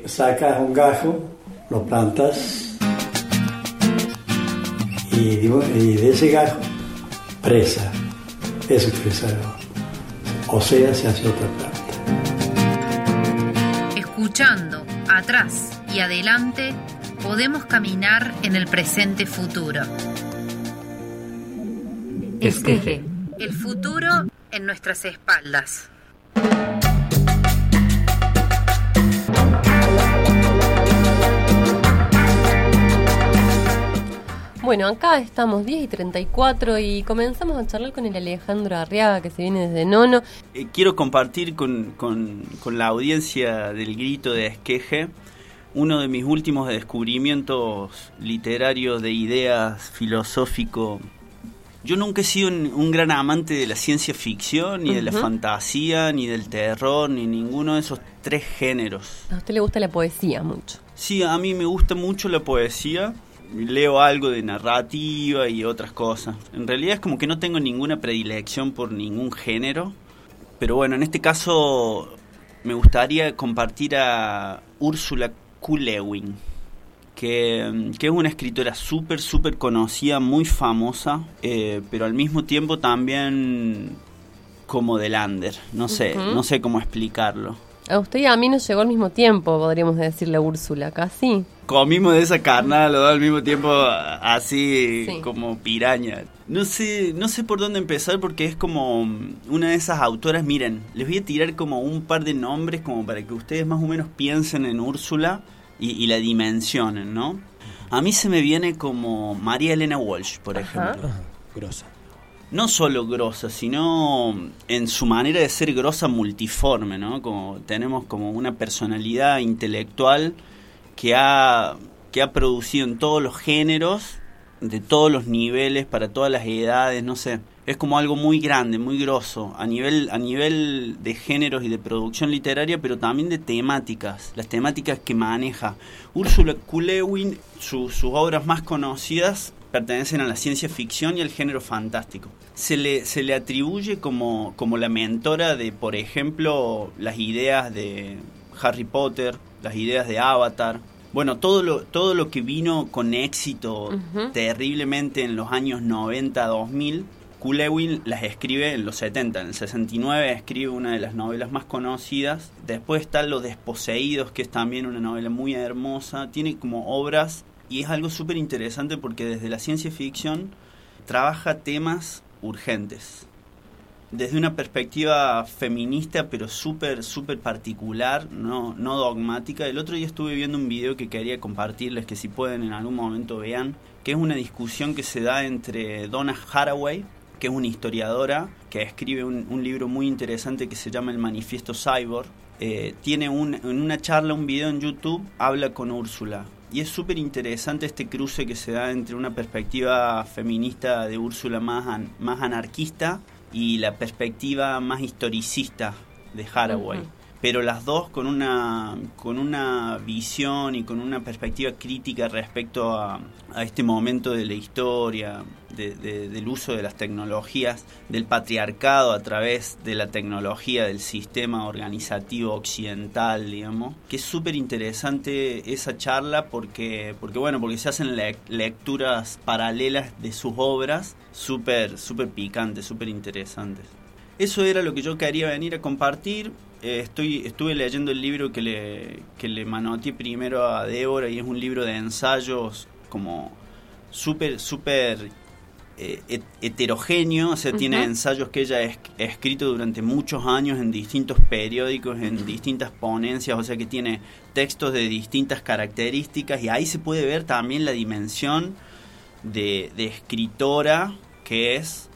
sacas un gajo, lo plantas y de ese gajo, presa. Eso que se hace otra planta. Escuchando atrás y adelante, podemos caminar en el presente futuro. Esqueje. El futuro en nuestras espaldas. Bueno, acá estamos 10:34 y comenzamos a charlar con el Alejandro Arriaga, que se viene desde Nono. Quiero compartir con la audiencia del Grito de Esqueje uno de mis últimos descubrimientos literarios de ideas, filosófico. Yo nunca he sido un gran amante de la ciencia ficción, ni de la fantasía, ni del terror, ni ninguno de esos tres géneros. A usted le gusta la poesía mucho. Sí, a mí me gusta mucho la poesía. Leo algo de narrativa y otras cosas. En realidad es como que no tengo ninguna predilección por ningún género. Pero bueno, en este caso me gustaría compartir a Ursula K. Le Guin, que es una escritora súper conocida, muy famosa, pero al mismo tiempo también como de Lander. No sé cómo explicarlo. A usted y a mí nos llegó al mismo tiempo, podríamos decirle, Úrsula, casi. Comimos de esa carnada los dos al mismo tiempo, así sí, como piraña. No sé por dónde empezar porque es como una de esas autoras. Miren, les voy a tirar como un par de nombres como para que ustedes más o menos piensen en Úrsula y la dimensionen, ¿no? A mí se me viene como María Elena Walsh, por ejemplo. Grosa. No solo grosa, sino en su manera de ser grosa multiforme, ¿no? Como tenemos como una personalidad intelectual que ha producido en todos los géneros, de todos los niveles, para todas las edades, no sé. Es como algo muy grande, muy grosso, a nivel de géneros y de producción literaria, pero también de temáticas, las temáticas que maneja. Ursula K. Le Guin, sus obras más conocidas pertenecen a la ciencia ficción y al género fantástico. Se le atribuye como la mentora de, por ejemplo, las ideas de Harry Potter, las ideas de Avatar. Bueno, todo lo que vino con éxito terriblemente en los años 90, 2000, K. Le Guin las escribe en los 70. En el 69 escribe una de las novelas más conocidas. Después están Los Desposeídos, que es también una novela muy hermosa. Tiene como obras, y es algo súper interesante porque desde la ciencia ficción trabaja temas urgentes. Desde una perspectiva feminista, pero súper particular, no dogmática. El otro día estuve viendo un video que quería compartirles, que si pueden en algún momento vean, que es una discusión que se da entre Donna Haraway, que es una historiadora, que escribe un libro muy interesante que se llama El Manifiesto Cyborg. Tiene en una charla, un video en YouTube, habla con Úrsula. Y es súper interesante este cruce que se da entre una perspectiva feminista de Úrsula más anarquista y la perspectiva más historicista de Haraway. Pero las dos con una visión y con una perspectiva crítica respecto a este momento de la historia, del uso de las tecnologías, del patriarcado a través de la tecnología, del sistema organizativo occidental, digamos. Que es súper interesante esa charla porque se hacen lecturas paralelas de sus obras, súper picantes, súper interesantes. Eso era lo que yo quería venir a compartir. Estuve leyendo el libro que le manoteé primero a Débora, y es un libro de ensayos como súper heterogéneo. O sea, tiene ensayos que ella ha escrito durante muchos años en distintos periódicos, en distintas ponencias. O sea, que tiene textos de distintas características, y ahí se puede ver también la dimensión de escritora que es,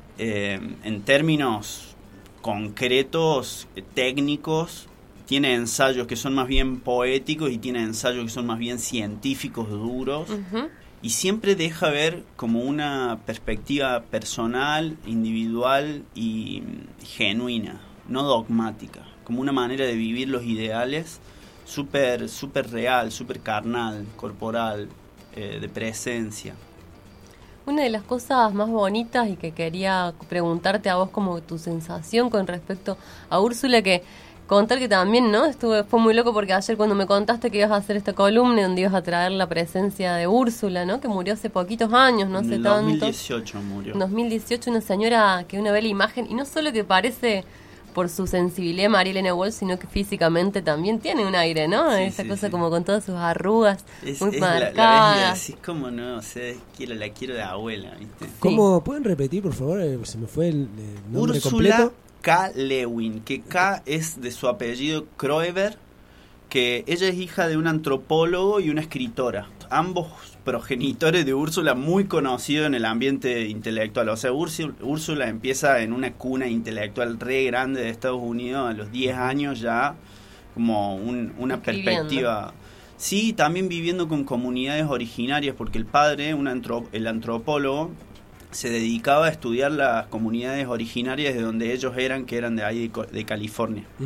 en términos concretos, técnicos. Tiene ensayos que son más bien poéticos y tiene ensayos que son más bien científicos, duros. Y siempre deja ver como una perspectiva personal, individual y genuina, no dogmática, como una manera de vivir los ideales súper real, súper carnal, corporal, de presencia. Una de las cosas más bonitas y que quería preguntarte a vos como tu sensación con respecto a Úrsula, que contar que también, ¿no? Fue muy loco porque ayer cuando me contaste que ibas a hacer esta columna donde ibas a traer la presencia de Úrsula, ¿no? Que murió hace poquitos años, no sé tanto. En 2018 murió. En 2018, una señora que uno ve la imagen y no solo que parece por su sensibilidad María Elena Walsh, sino que físicamente también tiene un aire, ¿no? Sí, Esa cosa sí. como con todas sus arrugas muy marcadas. La ves y decís como no, o sea, la quiero de abuela, ¿viste? ¿Cómo pueden repetir, por favor? Se me fue el nombre Úrsula completo. K. Lewin, que K es de su apellido Kroeber, que ella es hija de un antropólogo y una escritora. Ambos progenitores de Úrsula muy conocidos en el ambiente intelectual. O sea, Úrsula empieza en una cuna intelectual re grande de Estados Unidos a los 10 años ya, como una perspectiva. Sí, también viviendo con comunidades originarias, porque el padre, el antropólogo, se dedicaba a estudiar las comunidades originarias de donde ellos eran, que eran de ahí de California. Uh-huh.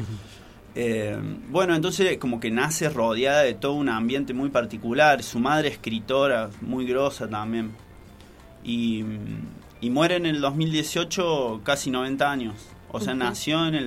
Bueno, entonces como que nace rodeada de todo un ambiente muy particular. Su madre escritora, muy grosa también. Y muere en el 2018, casi 90 años. O sea, nació en el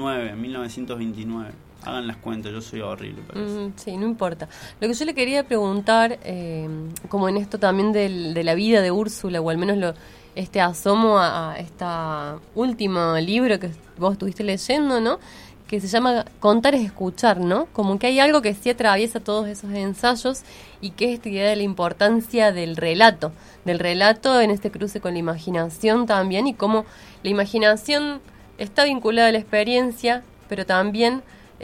1929. Hagan las cuentas, yo soy horrible para eso. Sí, no importa. Lo que yo le quería preguntar, como en esto también de la vida de Úrsula, o al menos este asomo a este último libro que vos estuviste leyendo, ¿no? Que se llama Contar es escuchar, ¿no? Como que hay algo que sí atraviesa todos esos ensayos y que es esta idea de la importancia del relato en este cruce con la imaginación también, y cómo la imaginación está vinculada a la experiencia, pero también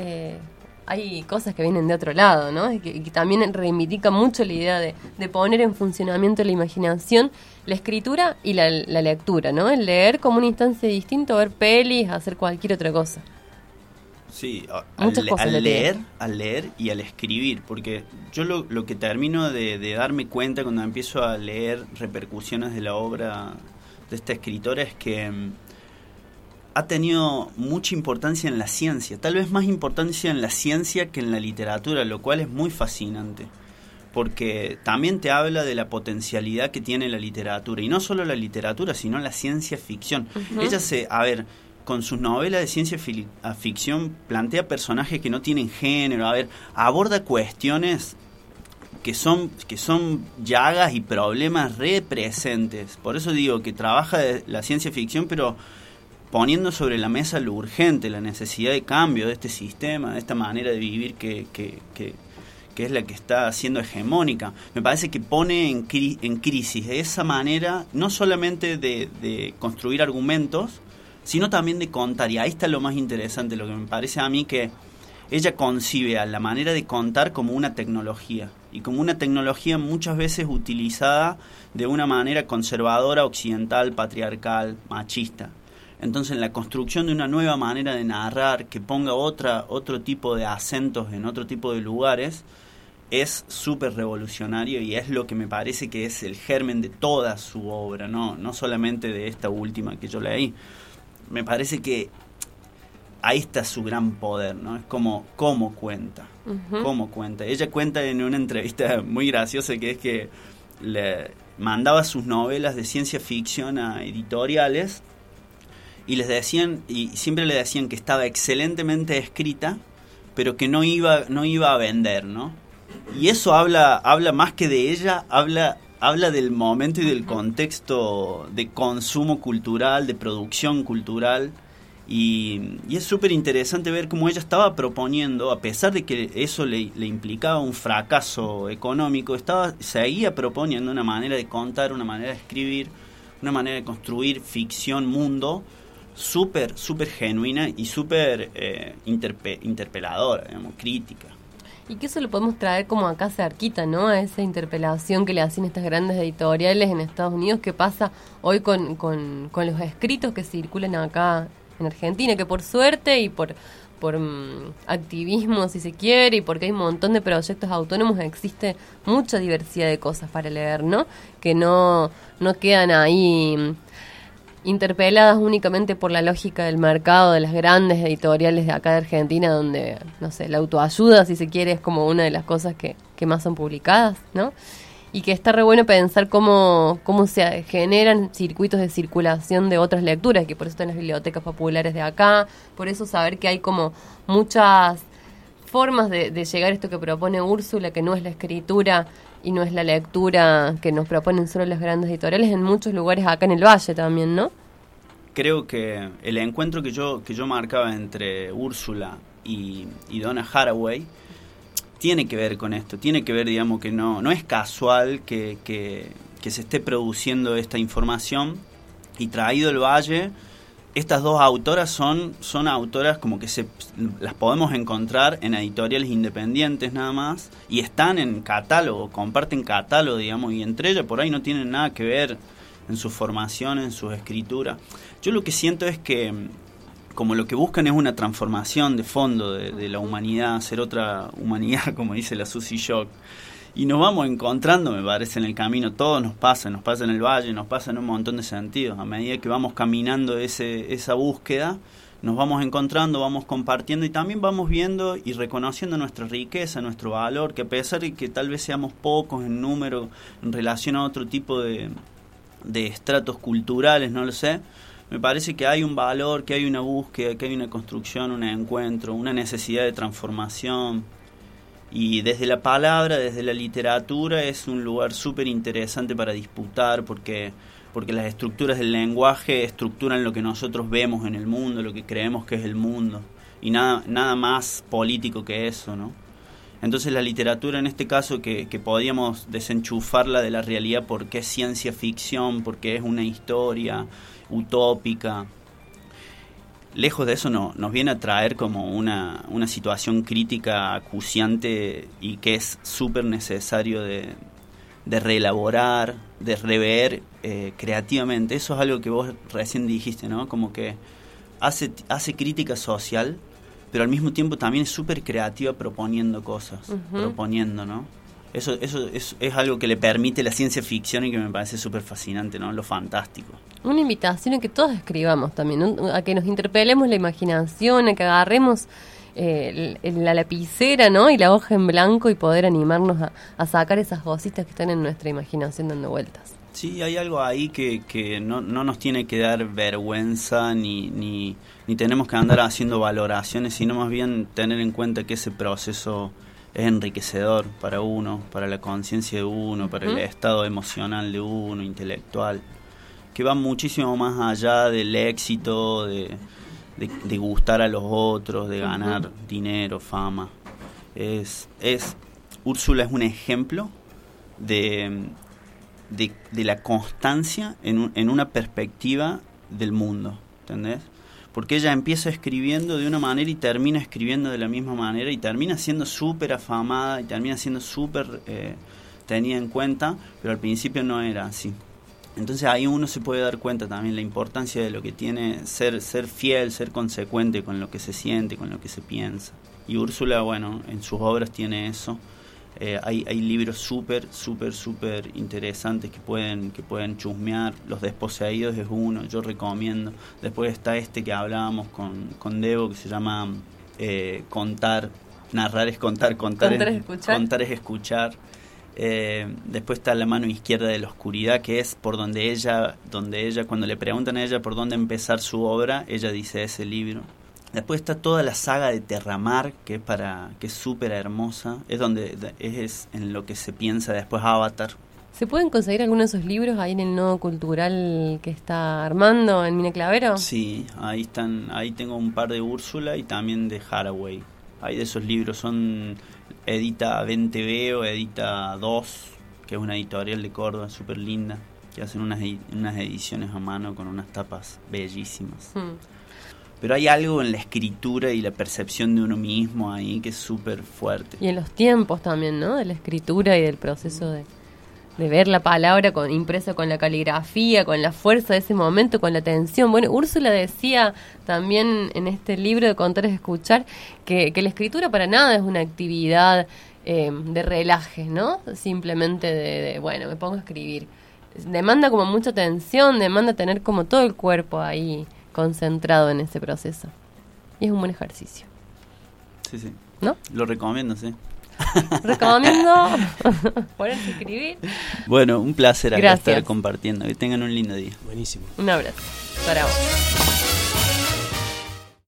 hay cosas que vienen de otro lado, ¿no? Y que también reivindica mucho la idea de poner en funcionamiento la imaginación, la escritura y la lectura, ¿no? El leer como una instancia distinta, ver pelis, hacer cualquier otra cosa. Sí, al leer y al escribir, porque yo lo que termino de darme cuenta cuando empiezo a leer repercusiones de la obra de esta escritora es que ha tenido mucha importancia en la ciencia, tal vez más importancia en la ciencia que en la literatura, lo cual es muy fascinante, porque también te habla de la potencialidad que tiene la literatura, y no solo la literatura, sino la ciencia ficción. Uh-huh. Ella con sus novelas de ciencia ficción plantea personajes que no tienen género, aborda cuestiones que son llagas y problemas re presentes. Por eso digo que trabaja la ciencia ficción, pero poniendo sobre la mesa lo urgente, la necesidad de cambio de este sistema, de esta manera de vivir que es la que está siendo hegemónica. Me parece que pone en crisis esa manera, no solamente de construir argumentos, sino también de contar, y ahí está lo más interesante, lo que me parece a mí, que ella concibe a la manera de contar como una tecnología, y como una tecnología muchas veces utilizada de una manera conservadora, occidental, patriarcal, machista. Entonces, en la construcción de una nueva manera de narrar, que ponga otro tipo de acentos en otro tipo de lugares, es súper revolucionario, y es lo que me parece que es el germen de toda su obra, no solamente de esta última que yo leí. Me parece que ahí está su gran poder, ¿no? Es como cómo cuenta, uh-huh. Cómo cuenta. Ella cuenta en una entrevista muy graciosa, que es que le mandaba sus novelas de ciencia ficción a editoriales y siempre le decían que estaba excelentemente escrita, pero que no iba a vender, ¿no? Y eso habla más que de ella, habla del momento y del contexto de consumo cultural, de producción cultural, y es súper interesante ver cómo ella estaba proponiendo, a pesar de que eso le implicaba un fracaso económico, seguía proponiendo una manera de contar, una manera de escribir, una manera de construir ficción, mundo, súper genuina y súper interpeladora, digamos, crítica. Y que eso lo podemos traer como acá cerquita, ¿no? A esa interpelación que le hacen estas grandes editoriales en Estados Unidos, que pasa hoy con los escritos que circulan acá en Argentina, que por suerte y por activismo, si se quiere, y porque hay un montón de proyectos autónomos, existe mucha diversidad de cosas para leer, ¿no? Que no quedan ahí interpeladas únicamente por la lógica del mercado de las grandes editoriales de acá de Argentina, donde, no sé, la autoayuda, si se quiere, es como una de las cosas que más son publicadas, ¿no? y que está re bueno pensar cómo se generan circuitos de circulación de otras lecturas, que por eso están las bibliotecas populares de acá, por eso saber que hay como muchas formas de llegar a esto que propone Úrsula, que no es la escritura y no es la lectura que nos proponen solo las grandes editoriales, en muchos lugares acá en el Valle también, ¿no? Creo que el encuentro que yo marcaba entre Úrsula y Donna Haraway tiene que ver con esto, tiene que ver, digamos, que no es casual que se esté produciendo esta información, y traído el Valle, estas dos autoras son autoras como que las podemos encontrar en editoriales independientes nada más, y están en catálogo, comparten catálogo, digamos, y entre ellas por ahí no tienen nada que ver en su formación, en su escritura. Yo lo que siento es que como lo que buscan es una transformación de fondo de la humanidad, ser otra humanidad, como dice la Susie Shock, y nos vamos encontrando, me parece, en el camino. Todo nos pasa en el Valle, nos pasa en un montón de sentidos. A medida que vamos caminando esa búsqueda, nos vamos encontrando, vamos compartiendo, y también vamos viendo y reconociendo nuestra riqueza, nuestro valor, que a pesar de que tal vez seamos pocos en número en relación a otro tipo de estratos culturales, no lo sé, me parece que hay un valor, que hay una búsqueda, que hay una construcción, un encuentro, una necesidad de transformación. Y desde la palabra, desde la literatura, es un lugar súper interesante para disputar, porque las estructuras del lenguaje estructuran lo que nosotros vemos en el mundo, lo que creemos que es el mundo, y nada más político que eso, ¿no? Entonces la literatura, en este caso, que podíamos desenchufarla de la realidad porque es ciencia ficción, porque es una historia utópica, lejos de eso nos viene a traer como una situación crítica acuciante, y que es súper necesario de reelaborar, de rever creativamente. Eso es algo que vos recién dijiste, ¿no? Como que hace crítica social, pero al mismo tiempo también es súper creativa proponiendo cosas, proponiendo, ¿no? Eso es algo que le permite la ciencia ficción y que me parece súper fascinante, ¿no? Lo fantástico. Una invitación a que todos escribamos también, ¿no? A que nos interpelemos la imaginación, a que agarremos la lapicera, ¿no? Y la hoja en blanco, y poder animarnos a sacar esas cositas que están en nuestra imaginación dando vueltas. Sí, hay algo ahí que no nos tiene que dar vergüenza, ni tenemos que andar haciendo valoraciones, sino más bien tener en cuenta que ese proceso es enriquecedor para uno, para la conciencia de uno, para el estado emocional de uno, intelectual, que va muchísimo más allá del éxito, de gustar a los otros, de ganar dinero, fama. Úrsula es un ejemplo de la constancia en una perspectiva del mundo, ¿entendés? Porque ella empieza escribiendo de una manera y termina escribiendo de la misma manera, y termina siendo súper afamada y termina siendo súper tenida en cuenta, pero al principio no era así. Entonces ahí uno se puede dar cuenta también la importancia de lo que tiene ser fiel, ser consecuente con lo que se siente, con lo que se piensa. Y Úrsula, bueno, en sus obras tiene eso. Hay libros súper interesantes que pueden chusmear. Los Desposeídos es uno, yo recomiendo. Después está este que hablábamos con Debo, que se llama Narrar es contar es escuchar. Después está La mano izquierda de la oscuridad, que es por donde ella, cuando le preguntan a ella por dónde empezar su obra, ella dice ese libro. Después está toda la saga de Terramar, que es súper hermosa, es en lo que se piensa después Avatar. ¿Se pueden conseguir algunos de esos libros ahí en el nodo cultural que está armando en Mina Clavero? Sí, ahí están, ahí tengo un par de Úrsula y también de Haraway. Hay de esos libros, edita VenTV o edita 2, que es una editorial de Córdoba súper linda, que hacen unas ediciones a mano con unas tapas bellísimas. Pero hay algo en la escritura y la percepción de uno mismo ahí que es súper fuerte. Y en los tiempos también, ¿no? De la escritura y del proceso de ver la palabra impresa con la caligrafía, con la fuerza de ese momento, con la tensión. Bueno, Úrsula decía también en este libro de Contar es Escuchar que la escritura para nada es una actividad de relaje, ¿no? Simplemente bueno, me pongo a escribir. Demanda como mucha tensión, demanda tener como todo el cuerpo ahí concentrado en ese proceso. Y es un buen ejercicio. Sí. ¿No? Lo recomiendo, sí. Recomiendo ponerse a escribir. Bueno, un placer acá Gracias. estar compartiendo. Que tengan un lindo día. Buenísimo. Un abrazo para vos.